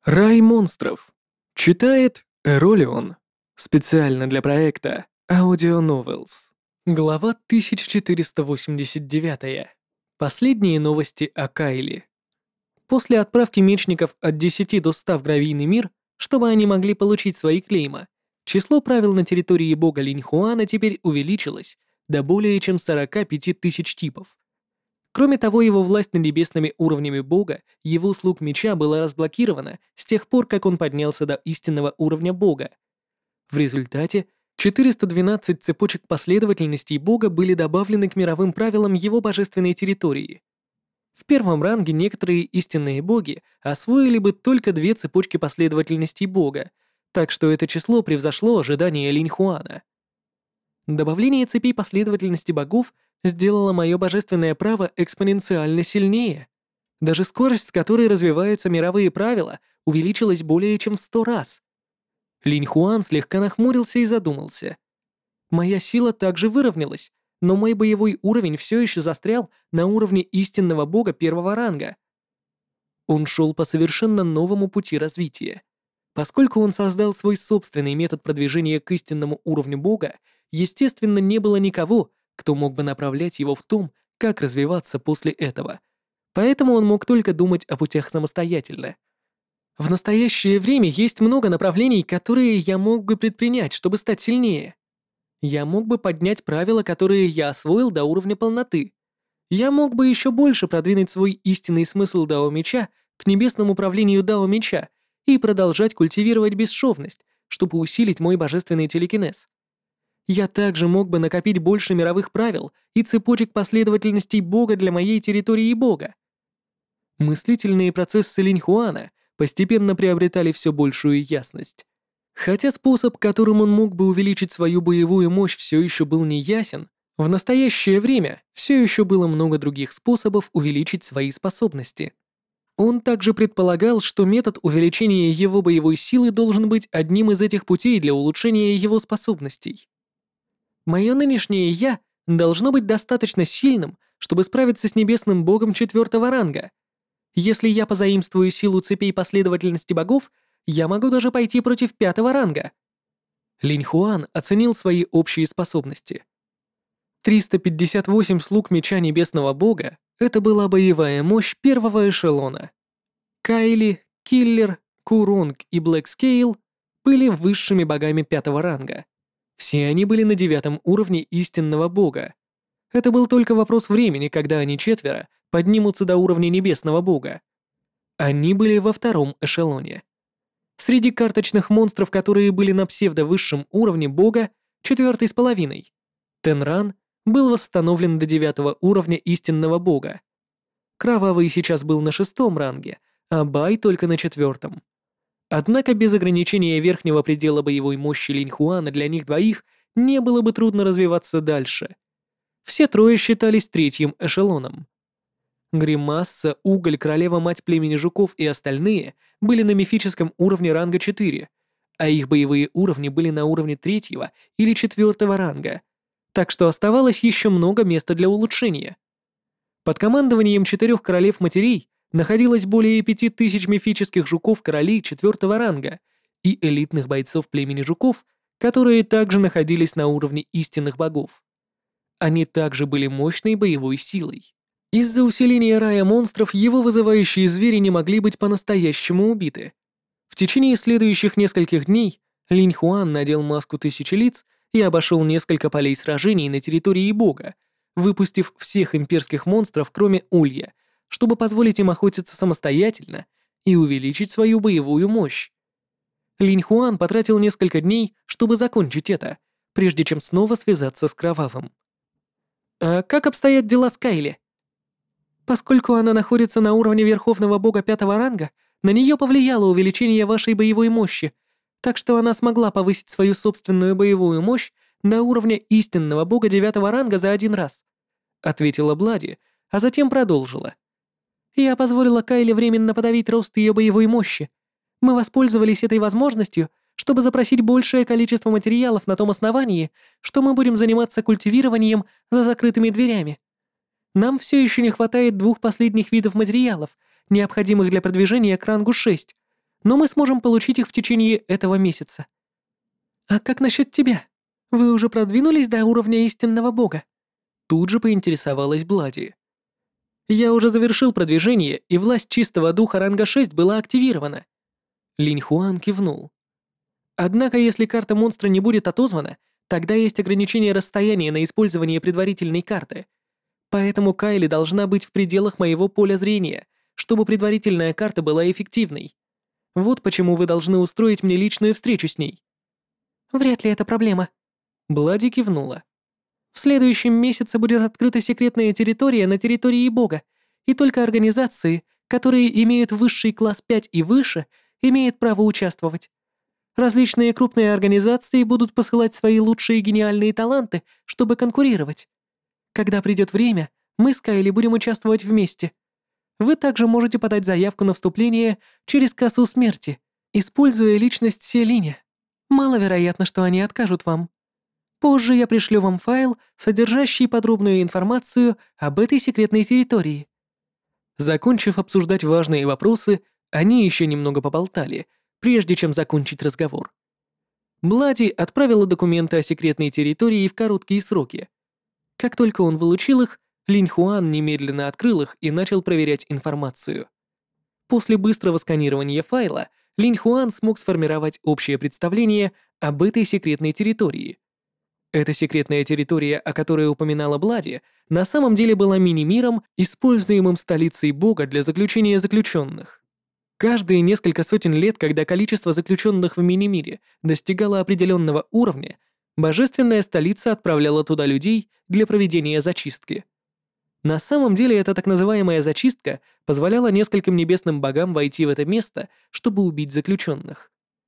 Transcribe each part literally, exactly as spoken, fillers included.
Рай монстров. Читает Эролион. Специально для проекта Audio Novels. Глава тысяча четыреста восемьдесят девять. Последние новости о Кайле. После отправки мечников от десяти до ста в Гравийный мир, чтобы они могли получить свои клейма, число правил на территории бога Линьхуана теперь увеличилось до более чем сорока пяти тысяч типов. Кроме того, его власть над небесными уровнями бога, его слуг меча была разблокирована с тех пор, как он поднялся до истинного уровня бога. В результате четыреста двенадцать цепочек последовательностей бога были добавлены к мировым правилам его божественной территории. В первом ранге некоторые истинные боги освоили бы только две цепочки последовательностей бога, так что это число превзошло ожидания Линьхуана. Добавление цепей последовательности богов сделало мое божественное право экспоненциально сильнее. Даже скорость, с которой развиваются мировые правила, увеличилась более чем в сто раз. Линьхуан слегка нахмурился и задумался. Моя сила также выровнялась, но мой боевой уровень все еще застрял на уровне истинного бога первого ранга. Он шел по совершенно новому пути развития. Поскольку он создал свой собственный метод продвижения к истинному уровню бога, естественно, не было никого, кто мог бы направлять его в том, как развиваться после этого. Поэтому он мог только думать о путях самостоятельно. В настоящее время есть много направлений, которые я мог бы предпринять, чтобы стать сильнее. Я мог бы поднять правила, которые я освоил до уровня полноты. Я мог бы еще больше продвинуть свой истинный смысл Дао Меча к небесному управлению Дао Меча и продолжать культивировать бесшовность, чтобы усилить мой божественный телекинез. Я также мог бы накопить больше мировых правил и цепочек последовательностей бога для моей территории бога. Мыслительные процессы Линьхуана постепенно приобретали все большую ясность. Хотя способ, которым он мог бы увеличить свою боевую мощь, все еще был неясен, в настоящее время все еще было много других способов увеличить свои способности. Он также предполагал, что метод увеличения его боевой силы должен быть одним из этих путей для улучшения его способностей. Мое нынешнее «я» должно быть достаточно сильным, чтобы справиться с небесным богом четвертого ранга. Если я позаимствую силу цепей последовательности богов, я могу даже пойти против пятого ранга. Линьхуан оценил свои общие способности. триста пятьдесят восемь слуг меча небесного бога — это была боевая мощь первого эшелона. Кайли, Киллер, Куронг и Блэкскейл были высшими богами пятого ранга. Все они были на девятом уровне истинного бога. Это был только вопрос времени, когда они четверо поднимутся до уровня небесного бога. Они были во втором эшелоне. Среди карточных монстров, которые были на псевдовысшем уровне бога, четвертый с половиной, Тенран был восстановлен до девятого уровня истинного бога. Кровавый сейчас был на шестом ранге, а Бай только на четвертом. Однако без ограничения верхнего предела боевой мощи Линьхуана для них двоих не было бы трудно развиваться дальше. Все трое считались третьим эшелоном. Гримасса, Уголь, Королева-мать племени жуков и остальные были на мифическом уровне ранга четыре, а их боевые уровни были на уровне третьего или четвертого ранга, так что оставалось еще много места для улучшения. Под командованием четырех королев-матерей находилось более пяти тысяч мифических жуков-королей четвертого ранга и элитных бойцов племени жуков, которые также находились на уровне истинных богов. Они также были мощной боевой силой. Из-за усиления рая монстров его вызывающие звери не могли быть по-настоящему убиты. В течение следующих нескольких дней Линьхуан надел маску тысячи лиц и обошел несколько полей сражений на территории бога, выпустив всех имперских монстров, кроме Улья, чтобы позволить им охотиться самостоятельно и увеличить свою боевую мощь. Линьхуан потратил несколько дней, чтобы закончить это, прежде чем снова связаться с Кровавым. «А как обстоят дела с Кайли?» «Поскольку она находится на уровне Верховного Бога пятого ранга, на нее повлияло увеличение вашей боевой мощи, так что она смогла повысить свою собственную боевую мощь до уровня истинного бога девятого ранга за один раз», — ответила Блади, а затем продолжила. «Я позволила Кайле временно подавить рост ее боевой мощи. Мы воспользовались этой возможностью, чтобы запросить большее количество материалов на том основании, что мы будем заниматься культивированием за закрытыми дверями. Нам все еще не хватает двух последних видов материалов, необходимых для продвижения к рангу шесть, но мы сможем получить их в течение этого месяца. А как насчет тебя? Вы уже продвинулись до уровня истинного бога? Тут же поинтересовалась Блади. Я уже завершил продвижение, и власть чистого духа ранга шесть была активирована. Линь Хуан кивнул. Однако, если карта монстра не будет отозвана, тогда есть ограничение расстояния на использование предварительной карты. Поэтому Кайли должна быть в пределах моего поля зрения, чтобы предварительная карта была эффективной. Вот почему вы должны устроить мне личную встречу с ней. Вряд ли это проблема. Блади кивнула. В следующем месяце будет открыта секретная территория на территории Бога, и только организации, которые имеют высший класс пять и выше, имеют право участвовать. Различные крупные организации будут посылать свои лучшие гениальные таланты, чтобы конкурировать. Когда придет время, мы с Кайли будем участвовать вместе. Вы также можете подать заявку на вступление через кассу смерти, используя личность Селиня. Маловероятно, что они откажут вам. Позже я пришлю вам файл, содержащий подробную информацию об этой секретной территории. Закончив обсуждать важные вопросы, они еще немного поболтали, прежде чем закончить разговор. Блади отправила документы о секретной территории в короткие сроки. Как только он получил их, Линь Хуан немедленно открыл их и начал проверять информацию. После быстрого сканирования файла Линь Хуан смог сформировать общее представление об этой секретной территории. Эта секретная территория, о которой упоминала Блади, на самом деле была мини-миром, используемым столицей Бога для заключения заключенных. Каждые несколько сотен лет, когда количество заключенных в мини-мире достигало определенного уровня, божественная столица отправляла туда людей для проведения зачистки. На самом деле эта так называемая зачистка позволяла нескольким небесным богам войти в это место, чтобы убить заключенных.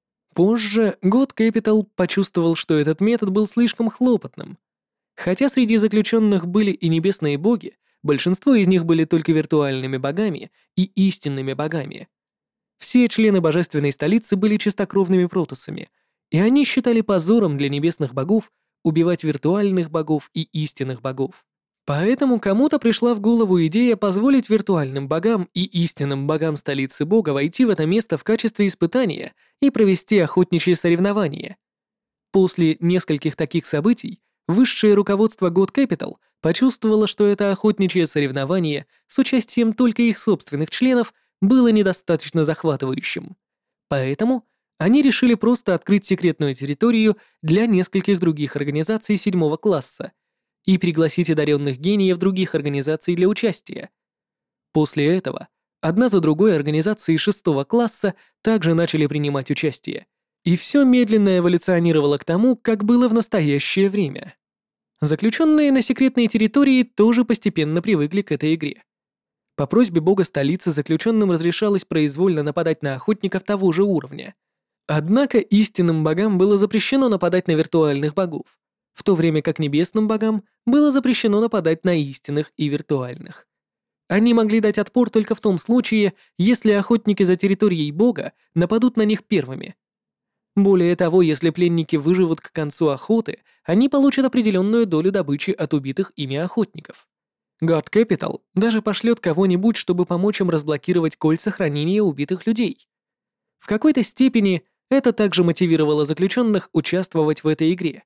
Позже God Capital почувствовал, что этот метод был слишком хлопотным. Хотя среди заключенных были и небесные боги, большинство из них были только виртуальными богами и истинными богами. Все члены божественной столицы были чистокровными протоссами, и они считали позором для небесных богов убивать виртуальных богов и истинных богов. Поэтому кому-то пришла в голову идея позволить виртуальным богам и истинным богам столицы Бога войти в это место в качестве испытания и провести охотничьи соревнования. После нескольких таких событий высшее руководство God Capital почувствовало, что это охотничье соревнование с участием только их собственных членов было недостаточно захватывающим. Поэтому они решили просто открыть секретную территорию для нескольких других организаций седьмого класса и пригласить одаренных гениев других организаций для участия. После этого одна за другой организации шестого класса также начали принимать участие, и все медленно эволюционировало к тому, как было в настоящее время. Заключенные на секретной территории тоже постепенно привыкли к этой игре. По просьбе бога столицы заключенным разрешалось произвольно нападать на охотников того же уровня. Однако истинным богам было запрещено нападать на виртуальных богов, в то время как небесным богам было запрещено нападать на истинных и виртуальных. Они могли дать отпор только в том случае, если охотники за территорией бога нападут на них первыми. Более того, если пленники выживут к концу охоты, они получат определенную долю добычи от убитых ими охотников. God Capital даже пошлет кого-нибудь, чтобы помочь им разблокировать кольца хранения убитых людей. В какой-то степени это также мотивировало заключенных участвовать в этой игре.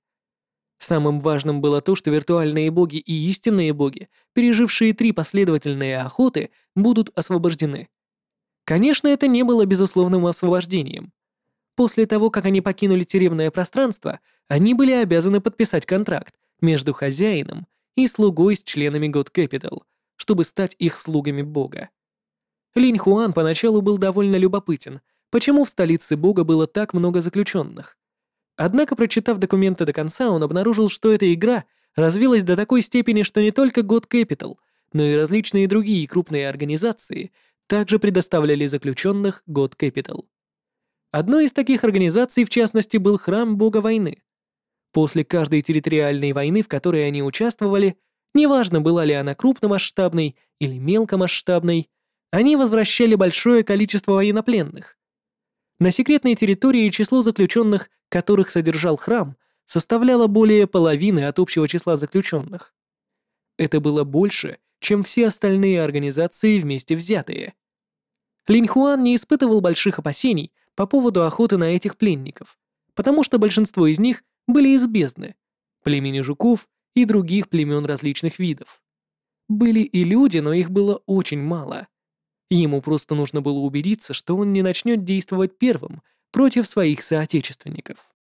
Самым важным было то, что виртуальные боги и истинные боги, пережившие три последовательные охоты, будут освобождены. Конечно, это не было безусловным освобождением. После того, как они покинули тюремное пространство, они были обязаны подписать контракт между хозяином и слугой с членами God Capital, чтобы стать их слугами бога. Линь Хуан поначалу был довольно любопытен, почему в столице бога было так много заключенных. Однако, прочитав документы до конца, он обнаружил, что эта игра развилась до такой степени, что не только God Capital, но и различные другие крупные организации также предоставляли заключенных God Capital. Одной из таких организаций, в частности, был Храм Бога Войны. После каждой территориальной войны, в которой они участвовали, неважно, была ли она крупномасштабной или мелкомасштабной, они возвращали большое количество военнопленных. На секретной территории число заключенных, которых содержал храм, составляло более половины от общего числа заключенных. Это было больше, чем все остальные организации вместе взятые. Линь Хуан не испытывал больших опасений по поводу охоты на этих пленников, потому что большинство из них были из бездны, племени жуков и других племен различных видов. Были и люди, но их было очень мало. Ему просто нужно было убедиться, что он не начнет действовать первым против своих соотечественников.